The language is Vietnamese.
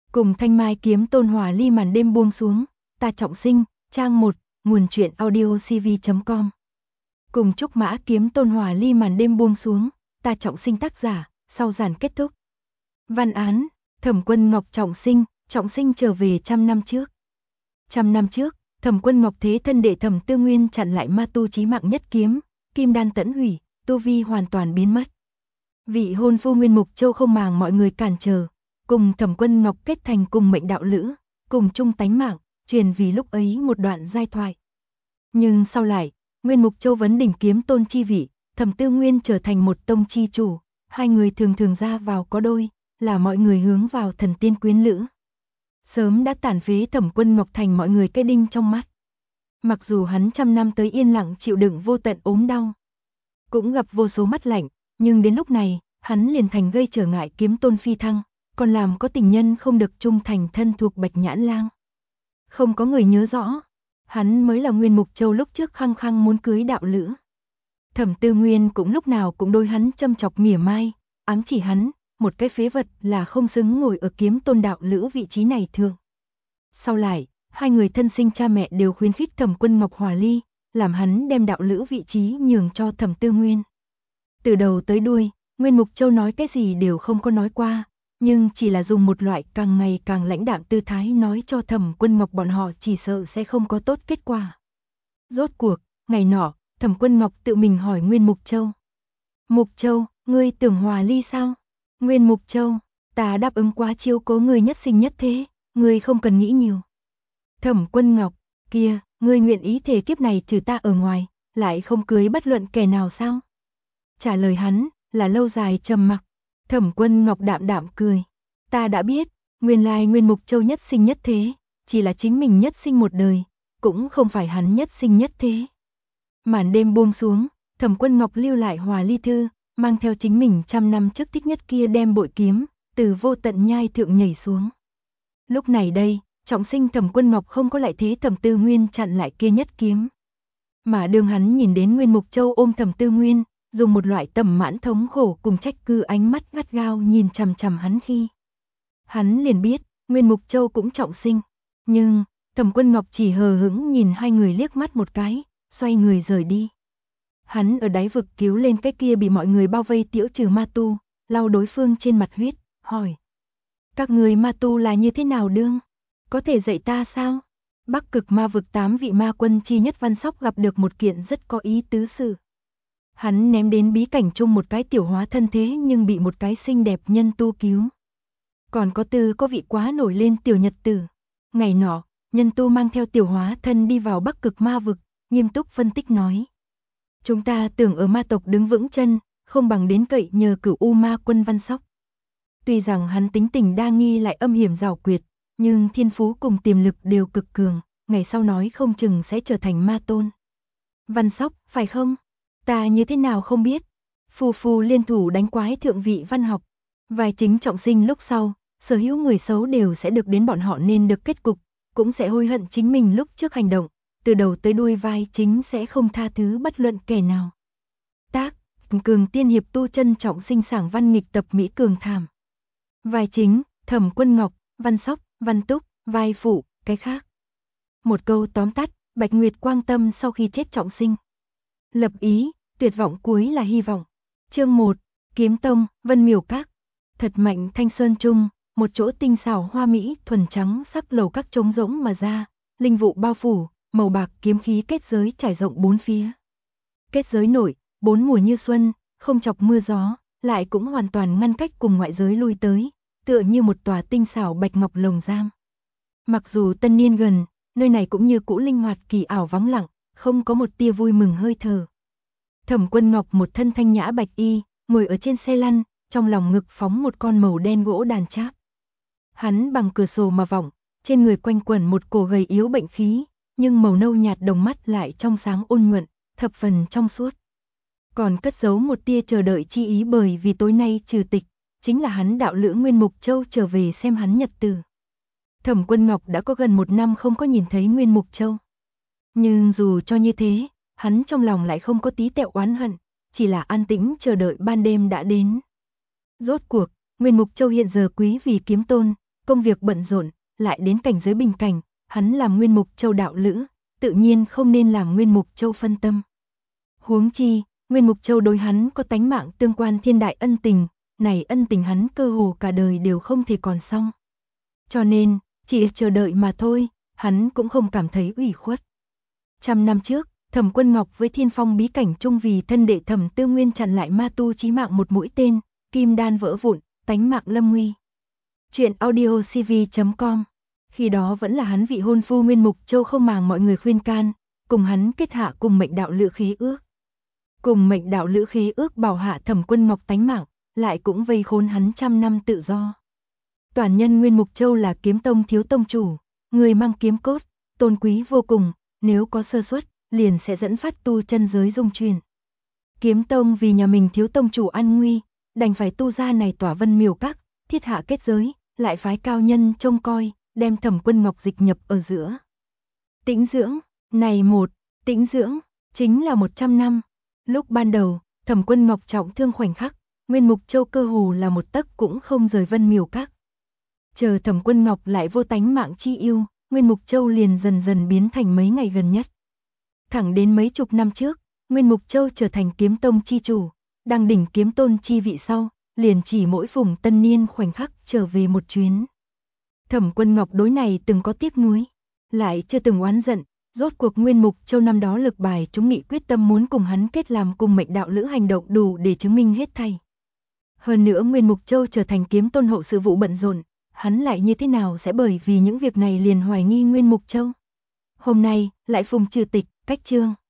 Cùng Thanh Mai Kiếm Tôn Hỏa Ly màn đêm buông xuống, ta trọng sinh, trang 1, nguồn truyện audiocv.com. Cùng Trúc Mã Kiếm Tôn Hỏa Ly màn đêm buông xuống, ta trọng sinh tác giả, sau giản kết thúc. Văn án, Thẩm Quân Ngọc trọng sinh trở về trăm năm trước. Trăm năm trước, Thẩm Quân Ngọc thế thân đệ Thẩm Tư Nguyên chặn lại ma tu chí mạng nhất kiếm, kim đan tẫn hủy, tu vi hoàn toàn biến mất. Vị hôn phu Nguyên Mục Châu không màng mọi người cản trở, cùng Thẩm Quân Ngọc kết thành cùng mệnh đạo lữ, cùng chung tánh mạng, truyền vì lúc ấy một đoạn giai thoại. Nhưng sau lại, Nguyên Mục Châu vấn đỉnh kiếm tôn chi vị, Thẩm Tư Nguyên trở thành một tông chi chủ, hai người thường thường ra vào có đôi, là mọi người hướng vào thần tiên quyến lữ. Sớm đã tàn phế Thẩm Quân Ngọc thành mọi người cái đinh trong mắt. Mặc dù hắn trăm năm tới yên lặng chịu đựng vô tận ốm đau, cũng gặp vô số mắt lạnh, nhưng đến lúc này, hắn liền thành gây trở ngại kiếm tôn phi thăng, còn làm có tình nhân không được trung thành thân thuộc Bạch Nhãn Lang. Không có người nhớ rõ, hắn mới là Nguyên Mục Châu lúc trước khăng khăng muốn cưới đạo lữ. Thẩm Tư Nguyên cũng lúc nào cũng đôi hắn châm chọc mỉa mai, ám chỉ hắn, một cái phế vật là không xứng ngồi ở kiếm tôn đạo lữ vị trí này thường. Sau lại, hai người thân sinh cha mẹ đều khuyến khích Thẩm Quân Ngọc hòa ly, làm hắn đem đạo lữ vị trí nhường cho Thẩm Tư Nguyên. Từ đầu tới đuôi, Nguyên Mục Châu nói cái gì đều không có nói qua, nhưng chỉ là dùng một loại càng ngày càng lãnh đạm tư thái nói cho Thẩm Quân Ngọc bọn họ chỉ sợ sẽ không có tốt kết quả. Rốt cuộc, ngày nọ, Thẩm Quân Ngọc tự mình hỏi Nguyên Mục Châu. Mục Châu, ngươi tưởng hòa ly sao? Nguyên Mục Châu, ta đáp ứng quá chiếu cố ngươi nhất sinh nhất thế, ngươi không cần nghĩ nhiều. Thẩm Quân Ngọc, kia, ngươi nguyện ý thề kiếp này trừ ta ở ngoài, lại không cưới bất luận kẻ nào sao? Trả lời hắn, là lâu dài trầm mặc. Thẩm Quân Ngọc đạm đạm cười. Ta đã biết, nguyên lai Nguyên Mục Châu nhất sinh nhất thế, chỉ là chính mình nhất sinh một đời, cũng không phải hắn nhất sinh nhất thế. Màn đêm buông xuống, Thẩm Quân Ngọc lưu lại hòa ly thư, mang theo chính mình trăm năm trước thích nhất kia đem bội kiếm, từ vô tận nhai thượng nhảy xuống. Lúc này đây, trọng sinh Thẩm Quân Ngọc không có lại thế Thẩm Tư Nguyên chặn lại kia nhất kiếm. Mà đương hắn nhìn đến Nguyên Mục Châu ôm Thẩm Tư Nguyên, dùng một loại tầm mãn thống khổ cùng trách cứ ánh mắt gắt gao nhìn chằm chằm hắn khi. Hắn liền biết, Nguyên Mục Châu cũng trọng sinh, nhưng, Thẩm Quân Ngọc chỉ hờ hững nhìn hai người liếc mắt một cái, xoay người rời đi. Hắn ở đáy vực cứu lên cái kia bị mọi người bao vây tiễu trừ ma tu, lau đối phương trên mặt huyết, hỏi. Các người ma tu là như thế nào đương? Có thể dạy ta sao? Bắc Cực Ma vực 8 vị ma quân chi nhất Văn Sóc gặp được một kiện rất có ý tứ sự. Hắn ném đến bí cảnh chung một cái tiểu hóa thân thế nhưng bị một cái xinh đẹp nhân tu cứu. Còn có vị quá nổi lên tiểu nhật tử. Ngày nọ, nhân tu mang theo tiểu hóa thân đi vào Bắc Cực Ma vực, nghiêm túc phân tích nói. Chúng ta tưởng ở ma tộc đứng vững chân, không bằng đến cậy nhờ Cửu U Ma quân Văn Sóc. Tuy rằng hắn tính tình đa nghi lại âm hiểm giảo quyệt, nhưng thiên phú cùng tiềm lực đều cực cường, ngày sau nói không chừng sẽ trở thành ma tôn. Văn Sóc, phải không? Ta như thế nào không biết. Phù phù liên thủ đánh quái thượng vị văn học. Vai chính trọng sinh lúc sau, sở hữu người xấu đều sẽ được đến bọn họ nên được kết cục, cũng sẽ hối hận chính mình lúc trước hành động, từ đầu tới đuôi vai chính sẽ không tha thứ bất luận kẻ nào. Tác, Cường tiên hiệp tu chân trọng sinh sảng văn nghịch tập Mỹ Cường thảm. Vai chính, Thẩm Quân Ngọc, Văn Sóc, Văn Túc, vai phụ, cái khác. Một câu tóm tắt, Bạch Nguyệt Quang Tâm sau khi chết trọng sinh. Lập ý, tuyệt vọng cuối là hy vọng. Chương 1, Kiếm Tông, Vân Miểu Các. Thật mạnh Thanh Sơn Trung, một chỗ tinh xảo hoa mỹ, thuần trắng sắc lầu các trống rỗng mà ra, linh vụ bao phủ, màu bạc kiếm khí kết giới trải rộng bốn phía. Kết giới nổi, bốn mùa như xuân, không chọc mưa gió, lại cũng hoàn toàn ngăn cách cùng ngoại giới lui tới, tựa như một tòa tinh xảo bạch ngọc lồng giam. Mặc dù tân niên gần, nơi này cũng như cũ linh hoạt kỳ ảo vắng lặng, không có một tia vui mừng hơi thở. Thẩm Quân Ngọc một thân thanh nhã bạch y, ngồi ở trên xe lăn, trong lòng ngực phóng một con màu đen gỗ đàn cháp. Hắn bằng cửa sổ mà vọng, trên người quanh quẩn một cổ gầy yếu bệnh khí, nhưng màu nâu nhạt đồng mắt lại trong sáng ôn nhuận, thập phần trong suốt. Còn cất giấu một tia chờ đợi chi ý bởi vì tối nay trừ tịch, chính là hắn đạo lữ Nguyên Mục Châu trở về xem hắn nhật tử. Thẩm Quân Ngọc đã có gần 1 năm không có nhìn thấy Nguyên Mục Châu. Nhưng dù cho như thế, hắn trong lòng lại không có tí tẹo oán hận, chỉ là an tĩnh chờ đợi ban đêm đã đến. Rốt cuộc, Nguyên Mục Châu hiện giờ quý vì kiếm tôn, công việc bận rộn, lại đến cảnh giới bình cảnh, hắn làm Nguyên Mục Châu đạo lữ, tự nhiên không nên làm Nguyên Mục Châu phân tâm. Huống chi, Nguyên Mục Châu đối hắn có tánh mạng tương quan thiên đại ân tình, này ân tình hắn cơ hồ cả đời đều không thể còn xong. Cho nên, chỉ chờ đợi mà thôi, hắn cũng không cảm thấy ủy khuất. 100 năm trước, Thẩm Quân Ngọc với Thiên Phong bí cảnh chung vì thân đệ Thẩm Tư Nguyên chặn lại ma tu chí mạng một mũi tên, kim đan vỡ vụn, tánh mạng lâm nguy. Chuyện audio cv.com. Khi đó vẫn là hắn vị hôn phu Nguyên Mục Châu không màng mọi người khuyên can, cùng hắn kết hạ cùng mệnh đạo lữ khí ước. Cùng mệnh đạo lữ khí ước bảo hạ Thẩm Quân Ngọc tánh mạng, lại cũng vây khốn hắn 100 năm tự do. Toàn nhân Nguyên Mục Châu là kiếm tông thiếu tông chủ, người mang kiếm cốt, tôn quý vô cùng, nếu có sơ suất, liền sẽ dẫn phát tu chân giới dung chuyển. Kiếm tông vì nhà mình thiếu tông chủ an nguy, đành phải tu ra này tỏa vân miểu các, thiết hạ kết giới, lại phái cao nhân trông coi, đem Thẩm Quân Ngọc dịch nhập ở giữa. Tĩnh dưỡng, này tĩnh dưỡng, chính là 100 năm. Lúc ban đầu, Thẩm Quân Ngọc trọng thương khoảnh khắc, Nguyên Mục Châu cơ hồ là một tấc cũng không rời vân miểu các. Chờ Thẩm Quân Ngọc lại vô tánh mạng chi yêu, Nguyên Mục Châu liền dần dần biến thành mấy ngày gần nhất. Thẳng đến mấy chục năm trước, Nguyên Mục Châu trở thành kiếm tông chi chủ, đăng đỉnh kiếm tôn chi vị sau, liền chỉ mỗi phùng tân niên khoảnh khắc trở về một chuyến. Thẩm Quân Ngọc đối này từng có tiếc nuối, lại chưa từng oán giận, rốt cuộc Nguyên Mục Châu năm đó lực bài chúng nghị quyết tâm muốn cùng hắn kết làm cùng mệnh đạo lữ hành động đủ để chứng minh hết thảy. Hơn nữa Nguyên Mục Châu trở thành kiếm tôn hậu sự vụ bận rộn, hắn lại như thế nào sẽ bởi vì những việc này liền hoài nghi Nguyên Mục Châu. Hôm nay, lại phùng trừ tịch, cách chương.